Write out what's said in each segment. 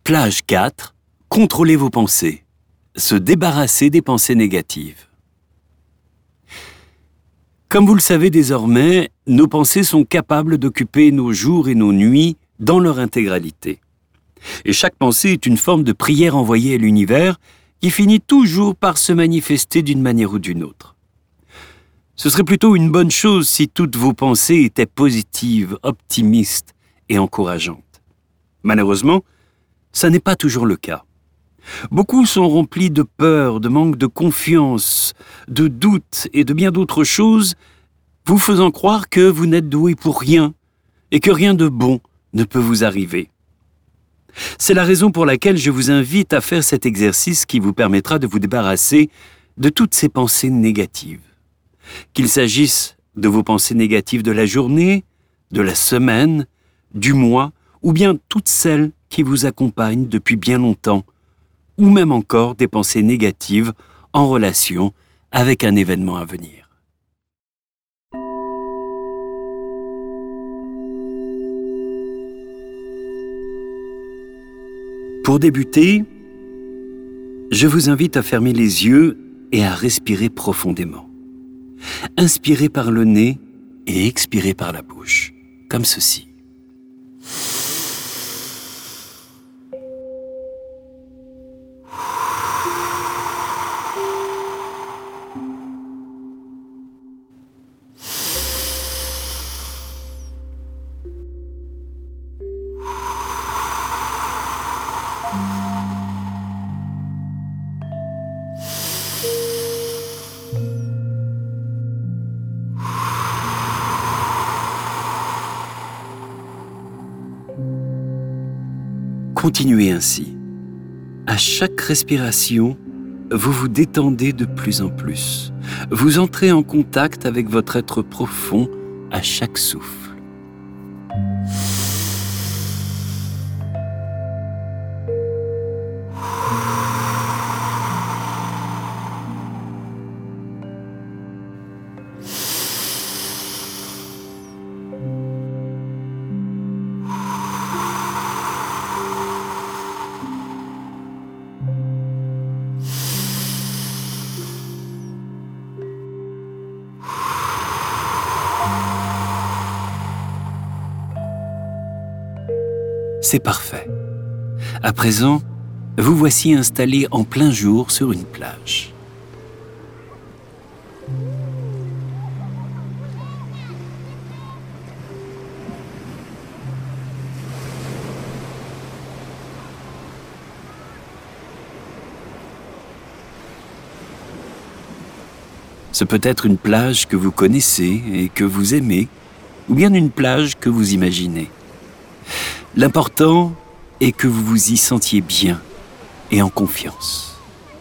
Plage 4. Contrôlez vos pensées. Se débarrasser des pensées négatives. Comme vous le savez désormais, nos pensées sont capables d'occuper nos jours et nos nuits dans leur intégralité. Et chaque pensée est une forme de prière envoyée à l'univers qui finit toujours par se manifester d'une manière ou d'une autre. Ce serait plutôt une bonne chose si toutes vos pensées étaient positives, optimistes et encourageantes. Malheureusement, ça n'est pas toujours le cas. Beaucoup sont remplis de peur, de manque de confiance, de doute et de bien d'autres choses, vous faisant croire que vous n'êtes doué pour rien et que rien de bon ne peut vous arriver. C'est la raison pour laquelle je vous invite à faire cet exercice qui vous permettra de vous débarrasser de toutes ces pensées négatives. Qu'il s'agisse de vos pensées négatives de la journée, de la semaine, du mois, ou bien toutes celles qui vous accompagnent depuis bien longtemps, ou même encore des pensées négatives en relation avec un événement à venir. Pour débuter, je vous invite à fermer les yeux et à respirer profondément. Inspirez par le nez et expirez par la bouche, comme ceci. Continuez ainsi. À chaque respiration, vous vous détendez de plus en plus. Vous entrez en contact avec votre être profond à chaque souffle. C'est parfait. À présent, vous voici installé en plein jour sur une plage. Ce peut être une plage que vous connaissez et que vous aimez, ou bien une plage que vous imaginez. L'important est que vous vous y sentiez bien et en confiance.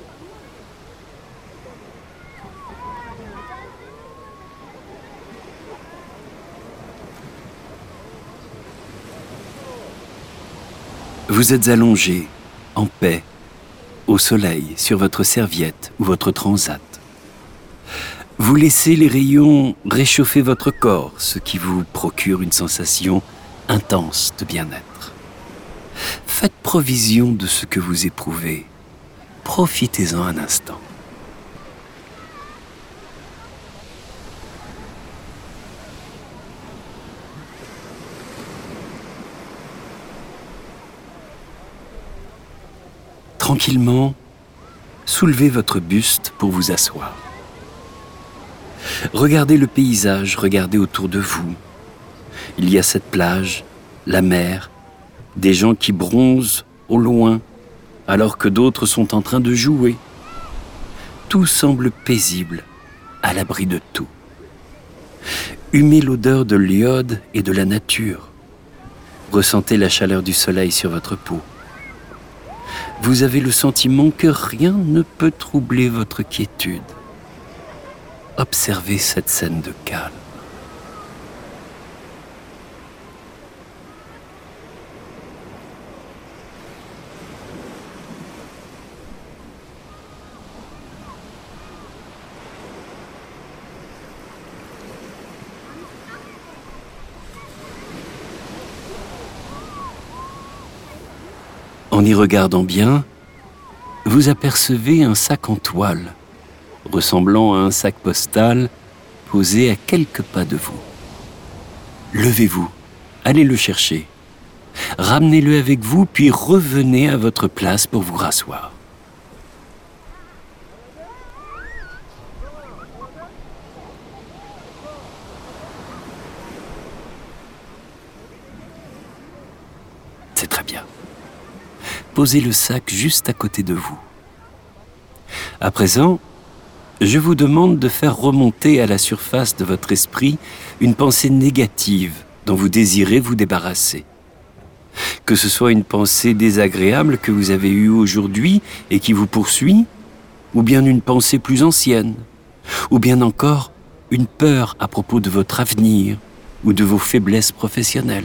Vous êtes allongé, en paix, au soleil, sur votre serviette ou votre transat. Vous laissez les rayons réchauffer votre corps, ce qui vous procure une sensation intense de bien-être. Faites provision de ce que vous éprouvez. Profitez-en un instant. Tranquillement, soulevez votre buste pour vous asseoir. Regardez le paysage, regardez autour de vous. Il y a cette plage, la mer, des gens qui bronzent au loin, alors que d'autres sont en train de jouer. Tout semble paisible, à l'abri de tout. Humez l'odeur de l'iode et de la nature. Ressentez la chaleur du soleil sur votre peau. Vous avez le sentiment que rien ne peut troubler votre quiétude. Observez cette scène de calme. En y regardant bien, vous apercevez un sac en toile, ressemblant à un sac postal posé à quelques pas de vous. Levez-vous, allez le chercher, ramenez-le avec vous, puis revenez à votre place pour vous rasseoir. C'est très bien. Posez le sac juste à côté de vous. À présent, je vous demande de faire remonter à la surface de votre esprit une pensée négative dont vous désirez vous débarrasser. Que ce soit une pensée désagréable que vous avez eue aujourd'hui et qui vous poursuit, ou bien une pensée plus ancienne, ou bien encore une peur à propos de votre avenir ou de vos faiblesses professionnelles.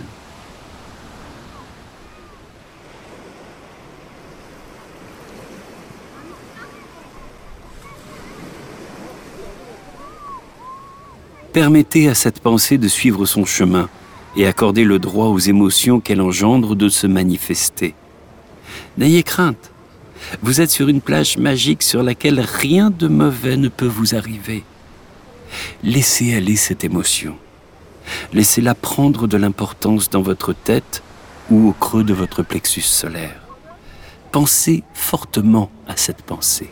Permettez à cette pensée de suivre son chemin et accordez le droit aux émotions qu'elle engendre de se manifester. N'ayez crainte, vous êtes sur une plage magique sur laquelle rien de mauvais ne peut vous arriver. Laissez aller cette émotion. Laissez-la prendre de l'importance dans votre tête ou au creux de votre plexus solaire. Pensez fortement à cette pensée.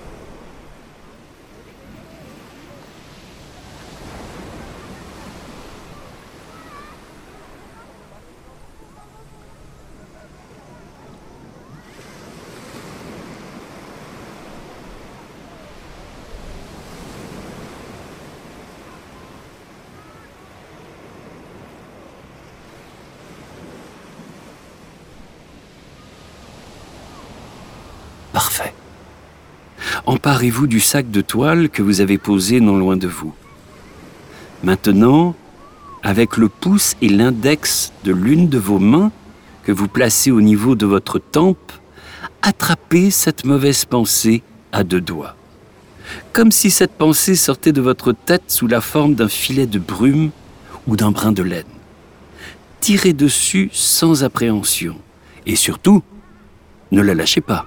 Parfait. Emparez-vous du sac de toile que vous avez posé non loin de vous. Maintenant, avec le pouce et l'index de l'une de vos mains que vous placez au niveau de votre tempe, attrapez cette mauvaise pensée à deux doigts. Comme si cette pensée sortait de votre tête sous la forme d'un filet de brume ou d'un brin de laine. Tirez dessus sans appréhension et surtout, ne la lâchez pas.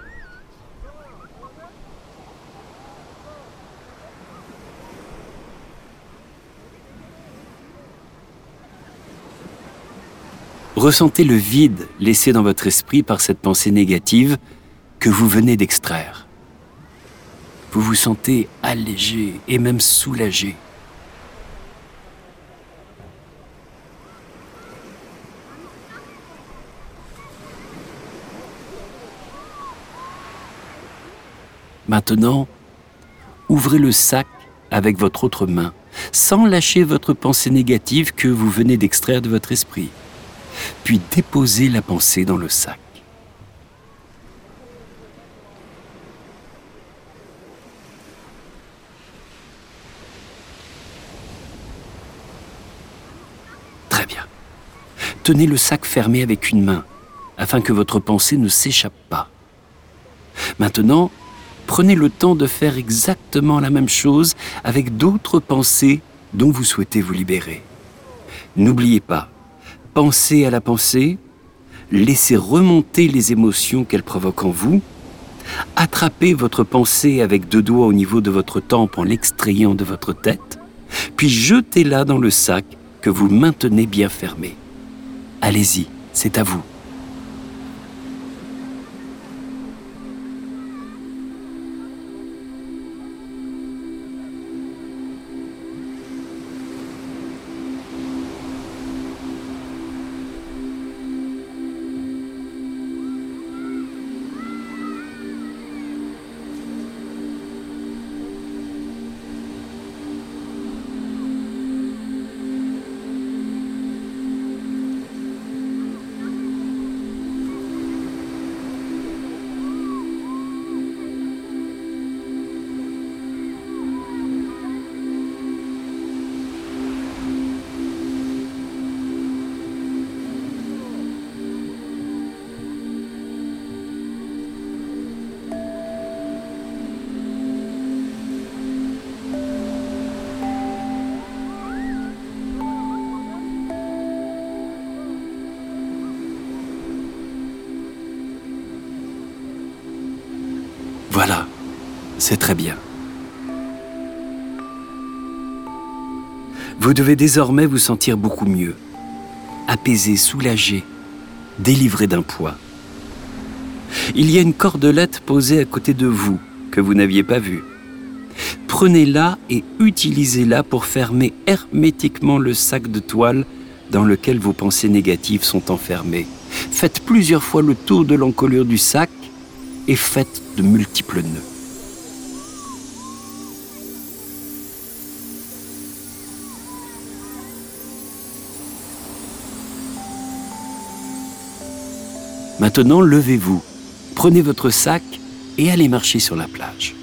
Ressentez le vide laissé dans votre esprit par cette pensée négative que vous venez d'extraire. Vous vous sentez allégé et même soulagé. Maintenant, ouvrez le sac avec votre autre main, sans lâcher votre pensée négative que vous venez d'extraire de votre esprit. Puis déposez la pensée dans le sac. Très bien. Tenez le sac fermé avec une main, afin que votre pensée ne s'échappe pas. Maintenant, prenez le temps de faire exactement la même chose avec d'autres pensées dont vous souhaitez vous libérer. N'oubliez pas, pensez à la pensée, laissez remonter les émotions qu'elle provoque en vous, attrapez votre pensée avec deux doigts au niveau de votre tempe en l'extrayant de votre tête, puis jetez-la dans le sac que vous maintenez bien fermé. Allez-y, c'est à vous. Voilà, c'est très bien. Vous devez désormais vous sentir beaucoup mieux, apaisé, soulagé, délivré d'un poids. Il y a une cordelette posée à côté de vous que vous n'aviez pas vue. Prenez-la et utilisez-la pour fermer hermétiquement le sac de toile dans lequel vos pensées négatives sont enfermées. Faites plusieurs fois le tour de l'encolure du sac et faites de multiples nœuds. Maintenant, levez-vous, prenez votre sac et allez marcher sur la plage.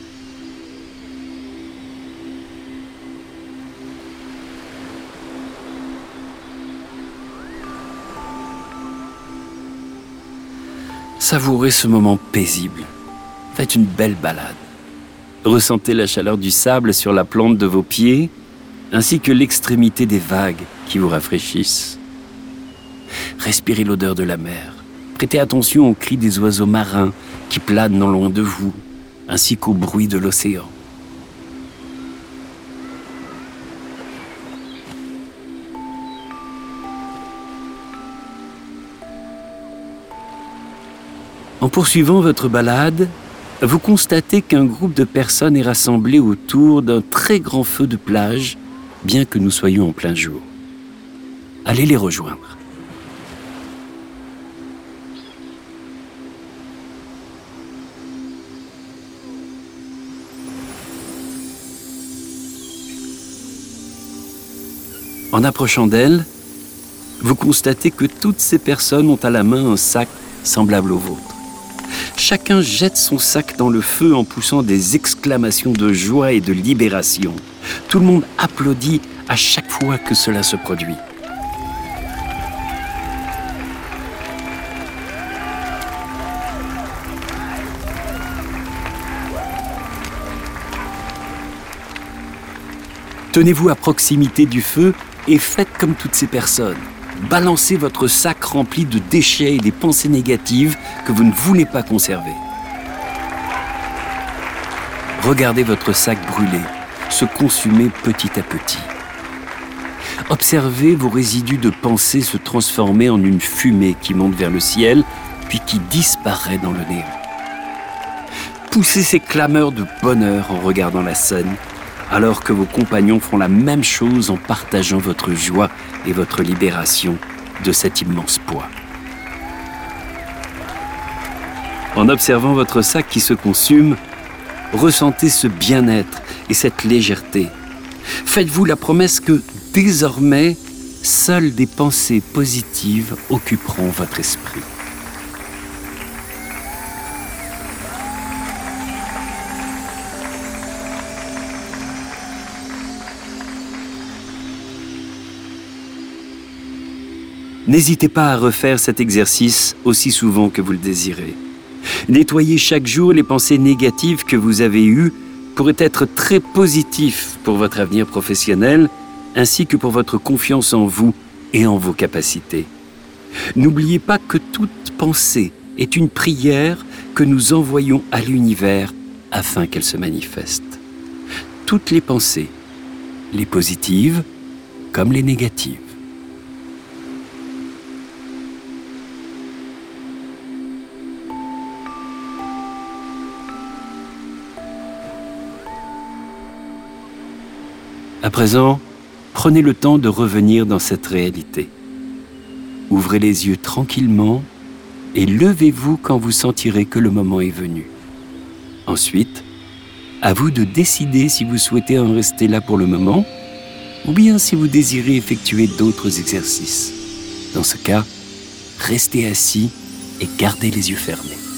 Savourez ce moment paisible. Faites une belle balade. Ressentez la chaleur du sable sur la plante de vos pieds, ainsi que l'extrémité des vagues qui vous rafraîchissent. Respirez l'odeur de la mer. Prêtez attention aux cris des oiseaux marins qui planent non loin de vous, ainsi qu'au bruit de l'océan. En poursuivant votre balade, vous constatez qu'un groupe de personnes est rassemblé autour d'un très grand feu de plage, bien que nous soyons en plein jour. Allez les rejoindre. En approchant d'elles, vous constatez que toutes ces personnes ont à la main un sac semblable au vôtre. Chacun jette son sac dans le feu en poussant des exclamations de joie et de libération. Tout le monde applaudit à chaque fois que cela se produit. Tenez-vous à proximité du feu et faites comme toutes ces personnes. Balancez votre sac rempli de déchets et des pensées négatives que vous ne voulez pas conserver. Regardez votre sac brûler, se consumer petit à petit. Observez vos résidus de pensée se transformer en une fumée qui monte vers le ciel, puis qui disparaît dans le néant. Poussez ces clameurs de bonheur en regardant la scène, alors que vos compagnons font la même chose en partageant votre joie et votre libération de cet immense poids. En observant votre sac qui se consume, ressentez ce bien-être et cette légèreté. Faites-vous la promesse que, désormais, seules des pensées positives occuperont votre esprit. N'hésitez pas à refaire cet exercice aussi souvent que vous le désirez. Nettoyer chaque jour les pensées négatives que vous avez eues pourrait être très positif pour votre avenir professionnel, ainsi que pour votre confiance en vous et en vos capacités. N'oubliez pas que toute pensée est une prière que nous envoyons à l'univers afin qu'elle se manifeste. Toutes les pensées, les positives comme les négatives. À présent, prenez le temps de revenir dans cette réalité. Ouvrez les yeux tranquillement et levez-vous quand vous sentirez que le moment est venu. Ensuite, à vous de décider si vous souhaitez en rester là pour le moment ou bien si vous désirez effectuer d'autres exercices. Dans ce cas, restez assis et gardez les yeux fermés.